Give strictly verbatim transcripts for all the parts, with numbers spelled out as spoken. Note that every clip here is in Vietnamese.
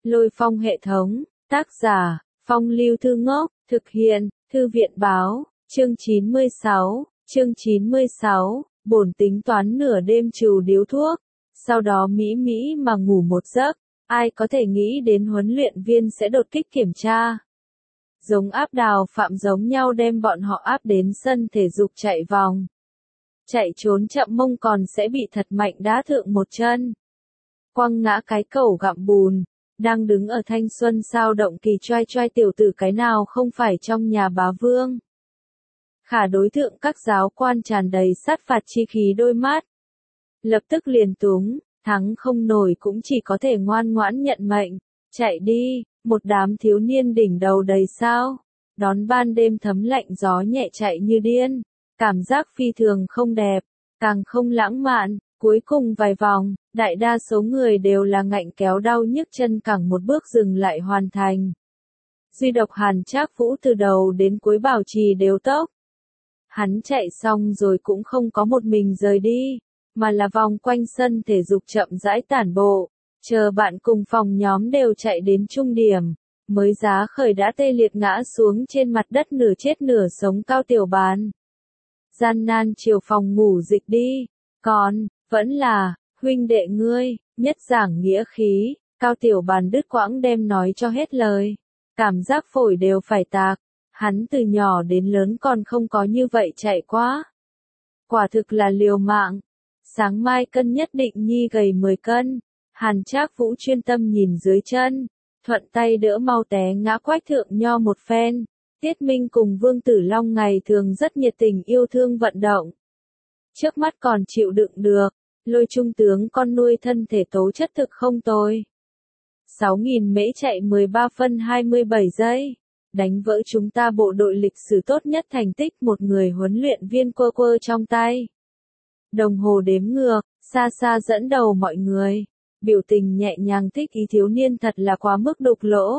Lôi Phong hệ thống, tác giả, Phong Lưu Thư Ngốc, thực hiện, Thư viện báo, chương chín mươi sáu, chương chín mươi sáu, bổn tính toán nửa đêm trù điếu thuốc, sau đó mỹ mỹ mà ngủ một giấc, ai có thể nghĩ đến huấn luyện viên sẽ đột kích kiểm tra. Giống áp đào phạm giống nhau đem bọn họ áp đến sân thể dục chạy vòng. Chạy trốn chậm mông còn sẽ bị thật mạnh đá thượng một chân. Quăng ngã cái cẩu gặm bùn, đang đứng ở thanh xuân sao động kỳ choai choai tiểu tử cái nào không phải trong nhà bá vương. Khả đối tượng các giáo quan tràn đầy sát phạt chi khí đôi mắt. Lập tức liền túng, thắng không nổi cũng chỉ có thể ngoan ngoãn nhận mệnh, chạy đi, một đám thiếu niên đỉnh đầu đầy sao. Đón ban đêm thấm lạnh gió nhẹ chạy như điên, cảm giác phi thường không đẹp, càng không lãng mạn, cuối cùng vài vòng, đại đa số người đều là ngạnh kéo đau nhức chân cẳng một bước dừng lại hoàn thành. Duy độc Hàn Trác Vũ từ đầu đến cuối bảo trì đều tốc. Hắn chạy xong rồi cũng không có một mình rời đi, mà là vòng quanh sân thể dục chậm rãi tản bộ, chờ bạn cùng phòng nhóm đều chạy đến trung điểm, mới giá khởi đã tê liệt ngã xuống trên mặt đất nửa chết nửa sống Cao Tiểu Bàn. Gian nan chiều phòng ngủ dịch đi, còn, vẫn là, huynh đệ ngươi, nhất giảng nghĩa khí, Cao Tiểu Bàn đứt quãng đem nói cho hết lời, cảm giác phổi đều phải tạc, hắn từ nhỏ đến lớn còn không có như vậy chạy quá. Quả thực là liều mạng, sáng mai cân nhất định nhi gầy mười cân, Hàn Trác Vũ chuyên tâm nhìn dưới chân, thuận tay đỡ mau té ngã quách thượng nho một phen. Tiết Minh cùng Vương Tử Long ngày thường rất nhiệt tình yêu thương vận động. Trước mắt còn chịu đựng được, Lôi trung tướng con nuôi thân thể tố chất thực không tồi. sáu nghìn mễ chạy mười ba phân hai mươi bảy giây, đánh vỡ chúng ta bộ đội lịch sử tốt nhất thành tích một người huấn luyện viên quơ quơ trong tay. Đồng hồ đếm ngược, xa xa dẫn đầu mọi người, biểu tình nhẹ nhàng thích ý thiếu niên thật là quá mức đục lỗ.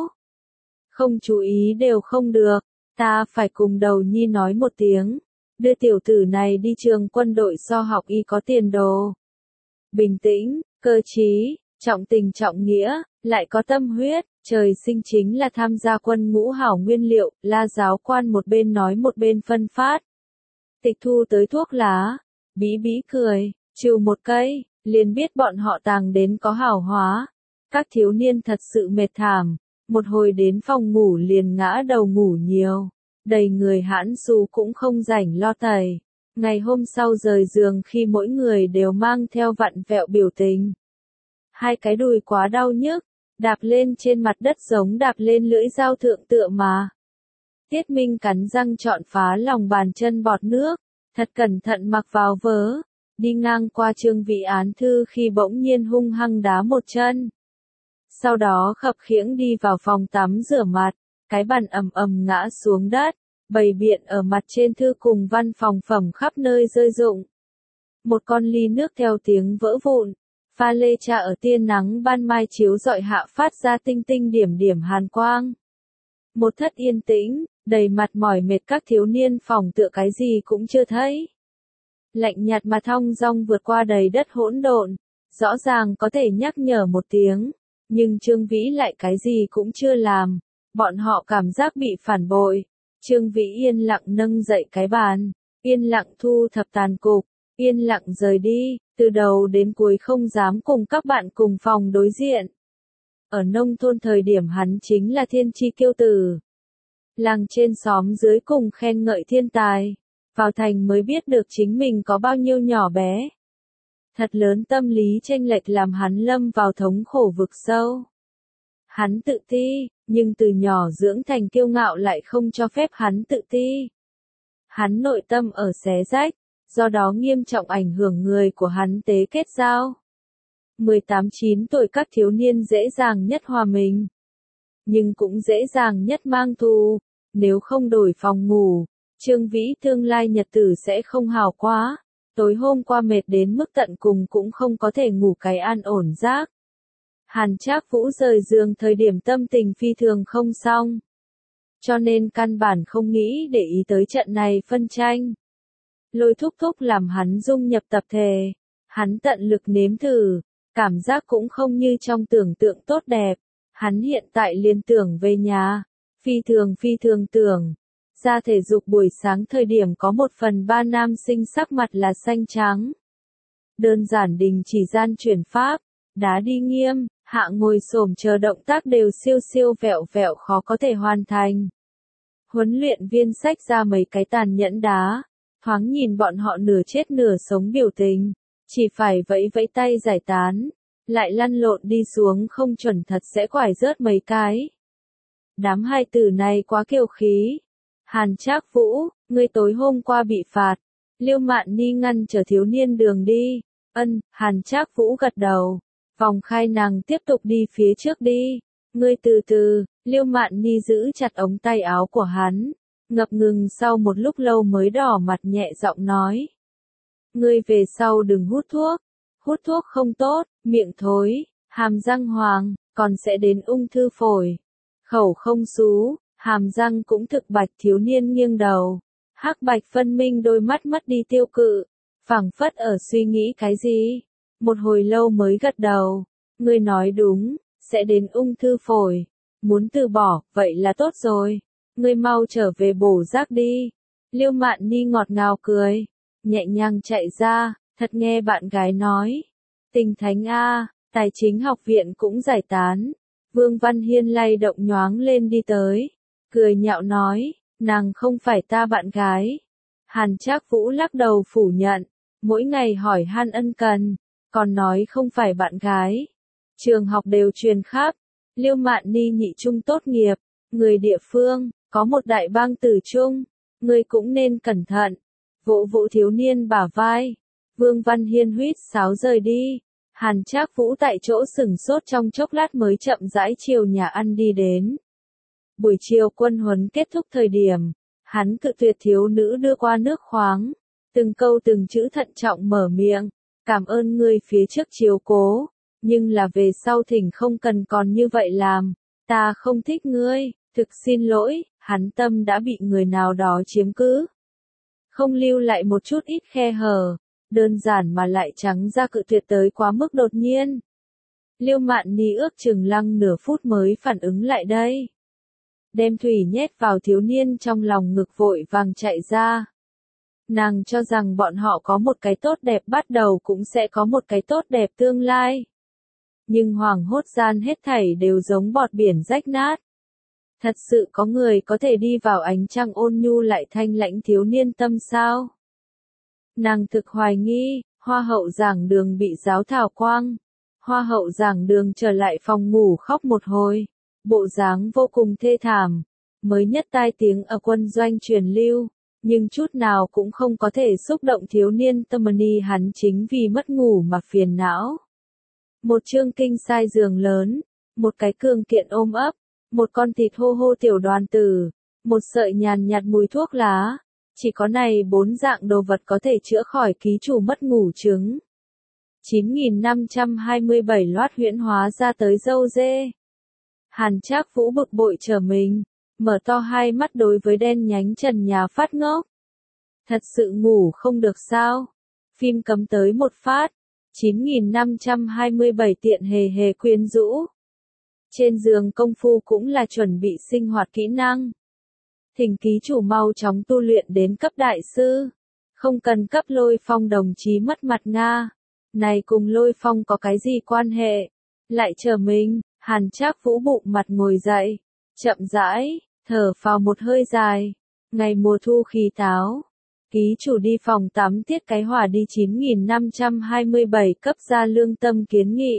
Không chú ý đều không được, ta phải cùng đầu nhi nói một tiếng, đưa tiểu tử này đi trường quân đội so học y có tiền đồ. Bình tĩnh, cơ trí, trọng tình trọng nghĩa, lại có tâm huyết, trời sinh chính là tham gia quân ngũ hảo nguyên liệu, La giáo quan một bên nói một bên phân phát. Tịch thu tới thuốc lá, bí bí cười, trừ một cây, liền biết bọn họ tàng đến có hảo hóa. Các thiếu niên thật sự mệt thảm, một hồi đến phòng ngủ liền ngã đầu ngủ nhiều, đầy người hãn xù cũng không rảnh lo tẩy. Ngày hôm sau rời giường khi mỗi người đều mang theo vặn vẹo biểu tình. Hai cái đùi quá đau nhức, đạp lên trên mặt đất giống đạp lên lưỡi dao thượng tựa mà. Tiết Minh cắn răng chọn phá lòng bàn chân bọt nước, thật cẩn thận mặc vào vớ, đi ngang qua Trương Vĩ án thư khi bỗng nhiên hung hăng đá một chân. Sau đó khập khiễng đi vào phòng tắm rửa mặt, cái bàn ầm ầm ngã xuống đất, bầy biện ở mặt trên thư cùng văn phòng phẩm khắp nơi rơi rụng. Một con ly nước theo tiếng vỡ vụn, pha lê trà ở tia nắng ban mai chiếu rọi hạ phát ra tinh tinh điểm điểm hàn quang. Một thất yên tĩnh, đầy mặt mỏi mệt các thiếu niên phòng tựa cái gì cũng chưa thấy. Lạnh nhạt mà thong dong vượt qua đầy đất hỗn độn, rõ ràng có thể nhắc nhở một tiếng, nhưng Trương Vĩ lại cái gì cũng chưa làm, bọn họ cảm giác bị phản bội. Trương Vĩ yên lặng nâng dậy cái bàn, yên lặng thu thập tàn cục, yên lặng rời đi, từ đầu đến cuối không dám cùng các bạn cùng phòng đối diện. Ở nông thôn thời điểm hắn chính là thiên chi kiêu tử. Làng trên xóm dưới cùng khen ngợi thiên tài, vào thành mới biết được chính mình có bao nhiêu nhỏ bé. Thật lớn tâm lý chênh lệch làm hắn lâm vào thống khổ vực sâu. Hắn tự ti, nhưng từ nhỏ dưỡng thành kiêu ngạo lại không cho phép hắn tự ti. Hắn nội tâm ở xé rách, do đó nghiêm trọng ảnh hưởng người của hắn tế kết giao. mười tám chín tuổi các thiếu niên dễ dàng nhất hòa mình, nhưng cũng dễ dàng nhất mang thù, nếu không đổi phòng ngủ, Trương Vĩ tương lai nhật tử sẽ không hào quá. Tối hôm qua mệt đến mức tận cùng cũng không có thể ngủ cái an ổn giấc. Hàn Trác Vũ rời giường thời điểm tâm tình phi thường không xong, cho nên căn bản không nghĩ để ý tới trận này phân tranh. Lôi thúc thúc làm hắn dung nhập tập thể, hắn tận lực nếm thử, cảm giác cũng không như trong tưởng tượng tốt đẹp. Hắn hiện tại liền tưởng về nhà, phi thường phi thường tưởng. Ra thể dục buổi sáng thời điểm có một phần ba nam sinh sắc mặt là xanh trắng. Đơn giản đình chỉ gian chuyển pháp, đá đi nghiêm, hạ ngồi xổm chờ động tác đều siêu siêu vẹo vẹo khó có thể hoàn thành. Huấn luyện viên xách ra mấy cái tàn nhẫn đá, thoáng nhìn bọn họ nửa chết nửa sống biểu tình, chỉ phải vẫy vẫy tay giải tán, lại lăn lộn đi xuống không chuẩn thật sẽ quải rớt mấy cái. Đám hai tử này quá kiêu khí. Hàn Trác Vũ, ngươi tối hôm qua bị phạt. Liêu Mạn Ni ngăn trở thiếu niên đường đi. Ân, Hàn Trác Vũ gật đầu. Vòng khai nàng tiếp tục đi phía trước đi. Ngươi từ từ, Liêu Mạn Ni giữ chặt ống tay áo của hắn. Ngập ngừng sau một lúc lâu mới đỏ mặt nhẹ giọng nói. Ngươi về sau đừng hút thuốc. Hút thuốc không tốt, miệng thối, hàm răng hoàng, còn sẽ đến ung thư phổi. Khẩu không xú, hàm răng cũng thực bạch thiếu niên nghiêng đầu. Hắc bạch phân minh đôi mắt mất đi tiêu cự. Phảng phất ở suy nghĩ cái gì. Một hồi lâu mới gật đầu. Ngươi nói đúng, sẽ đến ung thư phổi. Muốn từ bỏ, vậy là tốt rồi. Ngươi mau trở về bổ rác đi. Liêu Mạn Ni ngọt ngào cười. Nhẹ nhàng chạy ra, thật nghe bạn gái nói. Tình thánh A, tài chính học viện cũng giải tán. Vương Văn Hiên lay động nhoáng lên đi tới. Cười nhạo nói, nàng không phải ta bạn gái. Hàn Trác Vũ lắc đầu phủ nhận. Mỗi ngày hỏi han ân cần. Còn nói không phải bạn gái. Trường học đều truyền khắp. Liêu Mạn Ni nhị trung tốt nghiệp. Người địa phương, có một đại bang tử trung. Người cũng nên cẩn thận. Vỗ vỗ thiếu niên bả vai. Vương Văn Hiên huýt sáo rời đi. Hàn Trác Vũ tại chỗ sửng sốt trong chốc lát mới chậm rãi chiều nhà ăn đi đến. Buổi chiều quân huấn kết thúc thời điểm, hắn cự tuyệt thiếu nữ đưa qua nước khoáng. Từng câu từng chữ thận trọng mở miệng. Cảm ơn ngươi phía trước chiếu cố. Nhưng là về sau thỉnh không cần còn như vậy làm. Ta không thích ngươi, thực xin lỗi, hắn tâm đã bị người nào đó chiếm cứ. Không lưu lại một chút ít khe hở. Đơn giản mà lại trắng ra cự tuyệt tới quá mức đột nhiên. Liêu Mạn Ni ước chừng lăng nửa phút mới phản ứng lại đây. Đem thủy nhét vào thiếu niên trong lòng ngực vội vàng chạy ra. Nàng cho rằng bọn họ có một cái tốt đẹp bắt đầu cũng sẽ có một cái tốt đẹp tương lai. Nhưng hoàng hốt gian hết thảy đều giống bọt biển rách nát. Thật sự có người có thể đi vào ánh trăng ôn nhu lại thanh lãnh thiếu niên tâm sao? Nàng thực hoài nghi, hoa hậu giảng đường bị giáo thảo quang. Hoa hậu giảng đường trở lại phòng ngủ khóc một hồi. Bộ dáng vô cùng thê thảm. Mới nhất tai tiếng ở quân doanh truyền lưu. Nhưng chút nào cũng không có thể xúc động thiếu niên Tâm-ni hắn chính vì mất ngủ mà phiền não. Một chương kinh sai giường lớn. Một cái cường kiện ôm ấp. Một con thịt hô hô tiểu đoàn tử. Một sợi nhàn nhạt mùi thuốc lá. Chỉ có này bốn dạng đồ vật có thể chữa khỏi ký chủ mất ngủ chứng. chín nghìn năm trăm hai mươi bảy loát huyễn hóa ra tới dâu dê. Hàn Trác Vũ bực bội trở mình, mở to hai mắt đối với đen nhánh trần nhà phát ngốc. Thật sự ngủ không được sao? Phim cấm tới một phát. chín nghìn năm trăm hai mươi bảy tiện hề hề quyến rũ. Trên giường công phu cũng là chuẩn bị sinh hoạt kỹ năng. Thỉnh ký chủ mau chóng tu luyện đến cấp đại sư. Không cần cấp Lôi Phong đồng chí mất mặt Nga. Này cùng Lôi Phong có cái gì quan hệ? Lại chờ mình, Hàn Trác Vũ bụng mặt ngồi dậy. Chậm rãi, thở phào một hơi dài. Ngày mùa thu khí táo. Ký chủ đi phòng tắm tiết cái hỏa đi chín nghìn năm trăm hai mươi bảy cấp ra lương tâm kiến nghị.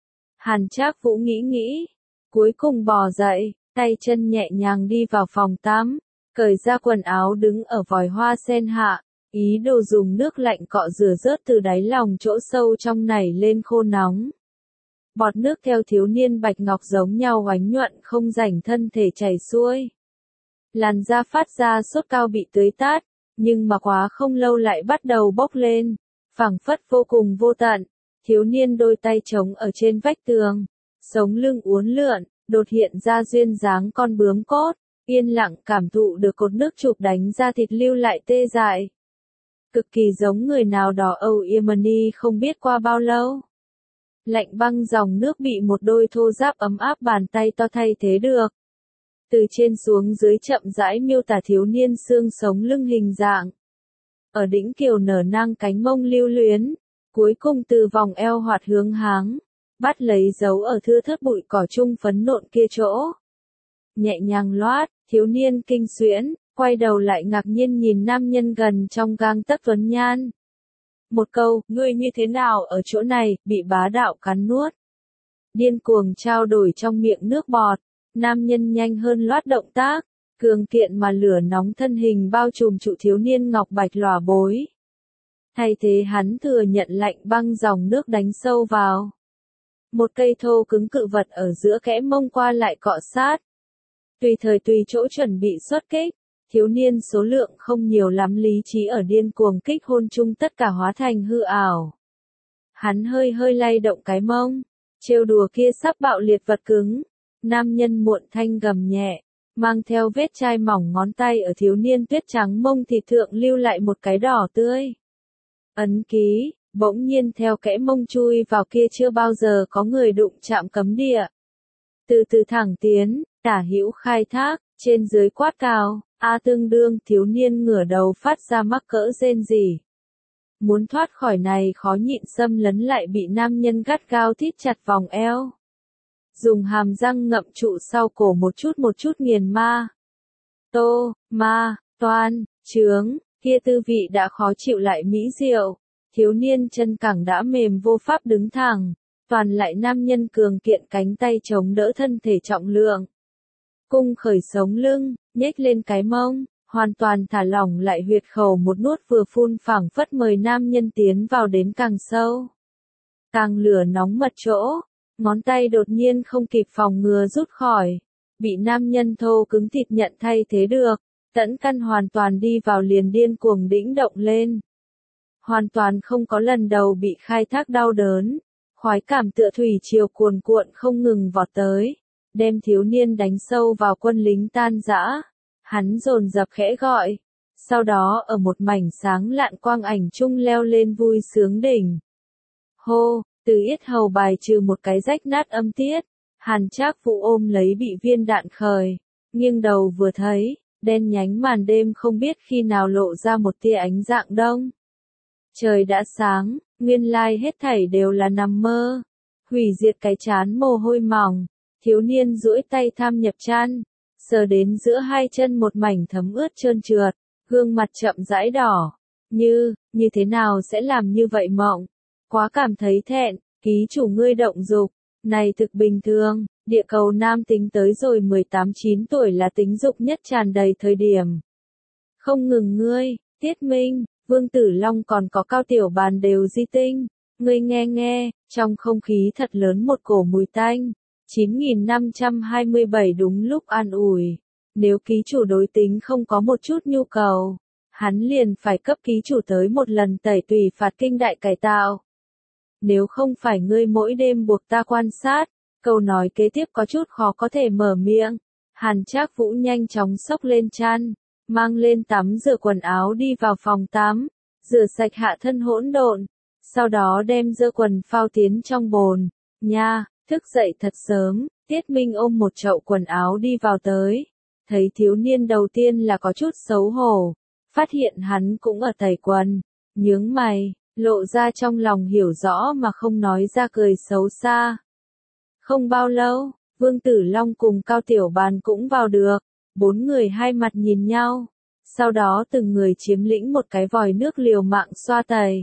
Hàn Trác Vũ nghĩ nghĩ. Cuối cùng bò dậy. Tay chân nhẹ nhàng đi vào phòng tắm, cởi ra quần áo đứng ở vòi hoa sen hạ, ý đồ dùng nước lạnh cọ rửa rớt từ đáy lòng chỗ sâu trong nảy lên khô nóng. Bọt nước theo thiếu niên bạch ngọc giống nhau oánh nhuận không rảnh thân thể chảy xuôi. Làn da phát ra sốt cao bị tưới tát, nhưng mà quá không lâu lại bắt đầu bốc lên, phảng phất vô cùng vô tận. Thiếu niên đôi tay trống ở trên vách tường, sống lưng uốn lượn. Đột hiện ra duyên dáng con bướm cốt, yên lặng cảm thụ được cột nước chụp đánh ra thịt lưu lại tê dại. Cực kỳ giống người nào đó Âu Yemeni không biết qua bao lâu. Lạnh băng dòng nước bị một đôi thô ráp ấm áp bàn tay to thay thế được. Từ trên xuống dưới chậm rãi miêu tả thiếu niên xương sống lưng hình dạng. Ở đỉnh kiều nở nang cánh mông lưu luyến, cuối cùng từ vòng eo hoạt hướng háng, bắt lấy dấu ở thưa thớt bụi cỏ trung phấn nộn kia chỗ. Nhẹ nhàng loát, thiếu niên kinh xuyễn, quay đầu lại ngạc nhiên nhìn nam nhân gần trong gang tấc tuấn nhan. Một câu, ngươi như thế nào ở chỗ này, bị bá đạo cắn nuốt. Điên cuồng trao đổi trong miệng nước bọt, nam nhân nhanh hơn loát động tác, cường kiện mà lửa nóng thân hình bao trùm trụ thiếu niên ngọc bạch lòa bối. Thay thế hắn thừa nhận lạnh băng dòng nước đánh sâu vào. Một cây thô cứng cự vật ở giữa kẽ mông qua lại cọ sát. Tùy thời tùy chỗ chuẩn bị xuất kích, thiếu niên số lượng không nhiều lắm lý trí ở điên cuồng kích hôn chung tất cả hóa thành hư ảo. Hắn hơi hơi lay động cái mông, trêu đùa kia sắp bạo liệt vật cứng. Nam nhân muộn thanh gầm nhẹ, mang theo vết chai mỏng ngón tay ở thiếu niên tuyết trắng mông thịt thượng lưu lại một cái đỏ tươi. Ấn ký, bỗng nhiên theo kẽ mông chui vào kia chưa bao giờ có người đụng chạm cấm địa. Từ từ thẳng tiến, tả hữu khai thác, trên dưới quát cao, a tương đương thiếu niên ngửa đầu phát ra mắc cỡ rên rỉ. Muốn thoát khỏi này khó nhịn xâm lấn lại bị nam nhân gắt gao thít chặt vòng eo. Dùng hàm răng ngậm trụ sau cổ một chút một chút nghiền ma. Tô, ma, toan, chướng, kia tư vị đã khó chịu lại mỹ diệu. Thiếu niên chân cẳng đã mềm vô pháp đứng thẳng, toàn lại nam nhân cường kiện cánh tay chống đỡ thân thể trọng lượng. Cung khởi sống lưng, nhếch lên cái mông, hoàn toàn thả lỏng lại huyệt khẩu một nuốt vừa phun phảng phất mời nam nhân tiến vào đến càng sâu. Càng lửa nóng mật chỗ, ngón tay đột nhiên không kịp phòng ngừa rút khỏi, bị nam nhân thô cứng thịt nhận thay thế được, tẫn căn hoàn toàn đi vào liền điên cuồng đĩnh động lên. Hoàn toàn không có lần đầu bị khai thác đau đớn, khoái cảm tựa thủy triều cuồn cuộn không ngừng vọt tới, đem thiếu niên đánh sâu vào quân lính tan rã. Hắn dồn dập khẽ gọi, sau đó ở một mảnh sáng lạn quang ảnh chung leo lên vui sướng đỉnh. Hô, từ yết hầu bài trừ một cái rách nát âm tiết, Hàn Trác Phụ ôm lấy bị viên đạn khởi, nghiêng đầu vừa thấy, đen nhánh màn đêm không biết khi nào lộ ra một tia ánh dạng đông. Trời đã sáng, nguyên lai hết thảy đều là nằm mơ. Hủy diệt cái chán mồ hôi mỏng, thiếu niên duỗi tay tham nhập chăn, sờ đến giữa hai chân một mảnh thấm ướt trơn trượt, gương mặt chậm rãi đỏ. Như, như thế nào sẽ làm như vậy mộng? Quá cảm thấy thẹn, ký chủ ngươi động dục, này thực bình thường, địa cầu nam tính tới rồi mười tám chín tuổi là tính dục nhất tràn đầy thời điểm. Không ngừng ngươi, Tiết Minh, Vương Tử Long còn có Cao Tiểu Bàn đều di tinh, ngươi nghe nghe, trong không khí thật lớn một cổ mùi tanh. chín nghìn năm trăm hai mươi bảy đúng lúc an ủi, nếu ký chủ đối tính không có một chút nhu cầu, hắn liền phải cấp ký chủ tới một lần tẩy tùy phạt kinh đại cải tạo. Nếu không phải ngươi mỗi đêm buộc ta quan sát, câu nói kế tiếp có chút khó có thể mở miệng. Hàn Trác Vũ nhanh chóng xốc lên chăn, mang lên tắm rửa quần áo đi vào phòng tắm, rửa sạch hạ thân hỗn độn, sau đó đem dơ quần phao tiến trong bồn. Nha, thức dậy thật sớm, Tiết Minh ôm một chậu quần áo đi vào tới, thấy thiếu niên đầu tiên là có chút xấu hổ, phát hiện hắn cũng ở tẩy quần, nhướng mày, lộ ra trong lòng hiểu rõ mà không nói ra cười xấu xa. Không bao lâu, Vương Tử Long cùng Cao Tiểu Bàn cũng vào được, bốn người hai mặt nhìn nhau, sau đó từng người chiếm lĩnh một cái vòi nước liều mạng xoa tẩy.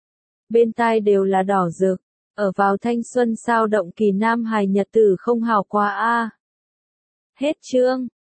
Bên tai đều là đỏ rực, ở vào thanh xuân sao động kỳ nam hài nhật tử không hào quá a. Hết chương.